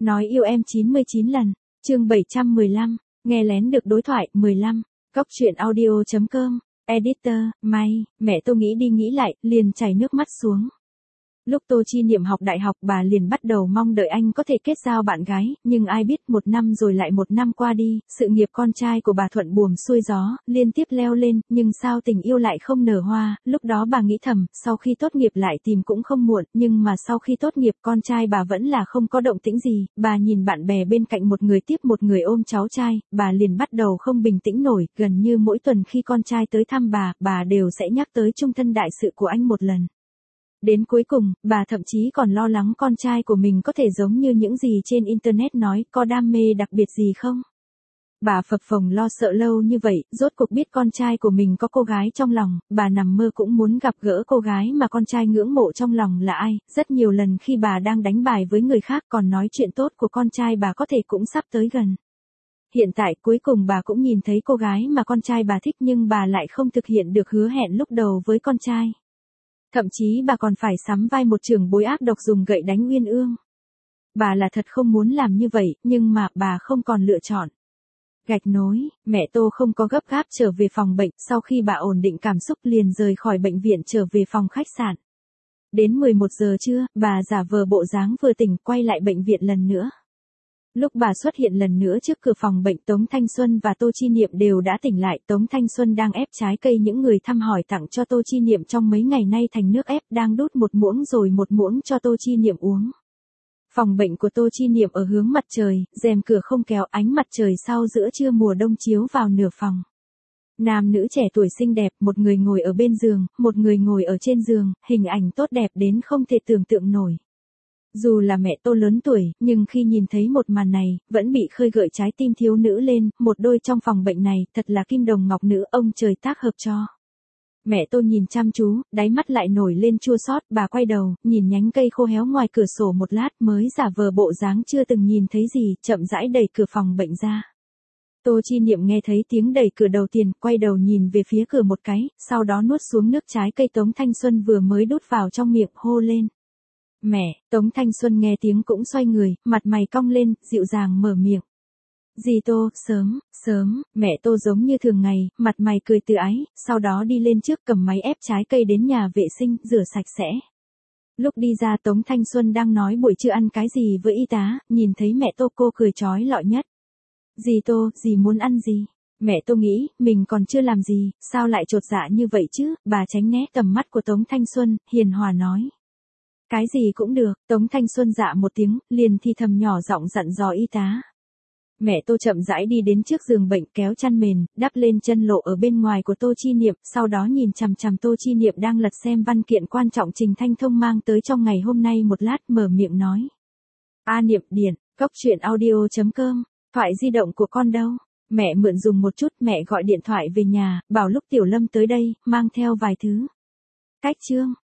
Nói yêu em 99 lần. Chương 715. Nghe lén được đối thoại 15. Cóc truyện audio.com. Editor, May, mẹ tôi nghĩ đi nghĩ lại, liền chảy nước mắt xuống. Lúc Tô Chi Niệm học đại học bà liền bắt đầu mong đợi anh có thể kết giao bạn gái, nhưng ai biết một năm rồi lại một năm qua đi, sự nghiệp con trai của bà thuận buồm xuôi gió, liên tiếp leo lên, nhưng sao tình yêu lại không nở hoa, lúc đó bà nghĩ thầm, sau khi tốt nghiệp lại tìm cũng không muộn, nhưng mà sau khi tốt nghiệp con trai bà vẫn là không có động tĩnh gì, bà nhìn bạn bè bên cạnh một người tiếp một người ôm cháu trai, bà liền bắt đầu không bình tĩnh nổi, gần như mỗi tuần khi con trai tới thăm bà đều sẽ nhắc tới chung thân đại sự của anh một lần. Đến cuối cùng, bà thậm chí còn lo lắng con trai của mình có thể giống như những gì trên Internet nói, có đam mê đặc biệt gì không? Bà phập phồng lo sợ lâu như vậy, rốt cuộc biết con trai của mình có cô gái trong lòng, bà nằm mơ cũng muốn gặp gỡ cô gái mà con trai ngưỡng mộ trong lòng là ai, rất nhiều lần khi bà đang đánh bài với người khác còn nói chuyện tốt của con trai bà có thể cũng sắp tới gần. Hiện tại cuối cùng bà cũng nhìn thấy cô gái mà con trai bà thích nhưng bà lại không thực hiện được hứa hẹn lúc đầu với con trai. Thậm chí bà còn phải sắm vai một trưởng bối ác độc dùng gậy đánh Uyên Ương. Bà là thật không muốn làm như vậy, nhưng mà bà không còn lựa chọn. Gạch nối, mẹ Tô không có gấp gáp trở về phòng bệnh, sau khi bà ổn định cảm xúc liền rời khỏi bệnh viện trở về phòng khách sạn. Đến 11 giờ trưa, bà giả vờ bộ dáng vừa tỉnh quay lại bệnh viện lần nữa. Lúc bà xuất hiện lần nữa trước cửa phòng bệnh, Tống Thanh Xuân và Tô Chi Niệm đều đã tỉnh lại. Tống Thanh Xuân đang ép trái cây những người thăm hỏi tặng cho Tô Chi Niệm trong mấy ngày nay thành nước ép, đang đút một muỗng rồi một muỗng cho Tô Chi Niệm uống. Phòng bệnh của Tô Chi Niệm ở hướng mặt trời, rèm cửa không kéo, ánh mặt trời sau giữa trưa mùa đông chiếu vào nửa phòng. Nam nữ trẻ tuổi xinh đẹp, một người ngồi ở bên giường, một người ngồi ở trên giường, hình ảnh tốt đẹp đến không thể tưởng tượng nổi. Dù là mẹ Tô lớn tuổi, nhưng khi nhìn thấy một màn này, vẫn bị khơi gợi trái tim thiếu nữ lên, một đôi trong phòng bệnh này, thật là kim đồng ngọc nữ, ông trời tác hợp cho. Mẹ Tô nhìn chăm chú, đáy mắt lại nổi lên chua xót, bà quay đầu, nhìn nhánh cây khô héo ngoài cửa sổ một lát mới giả vờ bộ dáng chưa từng nhìn thấy gì, chậm rãi đẩy cửa phòng bệnh ra. Tô Chi Niệm nghe thấy tiếng đẩy cửa đầu tiên, quay đầu nhìn về phía cửa một cái, sau đó nuốt xuống nước trái cây Tống Thanh Xuân vừa mới đút vào trong miệng, hô lên. Mẹ, Tống Thanh Xuân nghe tiếng cũng xoay người, mặt mày cong lên, dịu dàng mở miệng. Dì Tô, sớm, mẹ Tô giống như thường ngày, mặt mày cười từ ái, sau đó đi lên trước cầm máy ép trái cây đến nhà vệ sinh, rửa sạch sẽ. Lúc đi ra Tống Thanh Xuân đang nói buổi trưa ăn cái gì với y tá, nhìn thấy mẹ Tô cô cười chói lọi nhất. Dì Tô, dì muốn ăn gì? Mẹ Tô nghĩ, mình còn chưa làm gì, sao lại chột dạ như vậy chứ, bà tránh né tầm mắt của Tống Thanh Xuân, hiền hòa nói. Cái gì cũng được, Tống Thanh Xuân dạ một tiếng, liền thì thầm nhỏ giọng dặn dò y tá. Mẹ Tô chậm rãi đi đến trước giường bệnh kéo chăn mền, đắp lên chân lộ ở bên ngoài của Tô Chi Niệm, sau đó nhìn chằm chằm Tô Chi Niệm đang lật xem văn kiện quan trọng Trình Thanh Thông mang tới trong ngày hôm nay một lát mở miệng nói. A Niệm điện, cóc truyện audio.com, thoại di động của con đâu? Mẹ mượn dùng một chút, mẹ gọi điện thoại về nhà, bảo lúc Tiểu Lâm tới đây, mang theo vài thứ. Cách chương.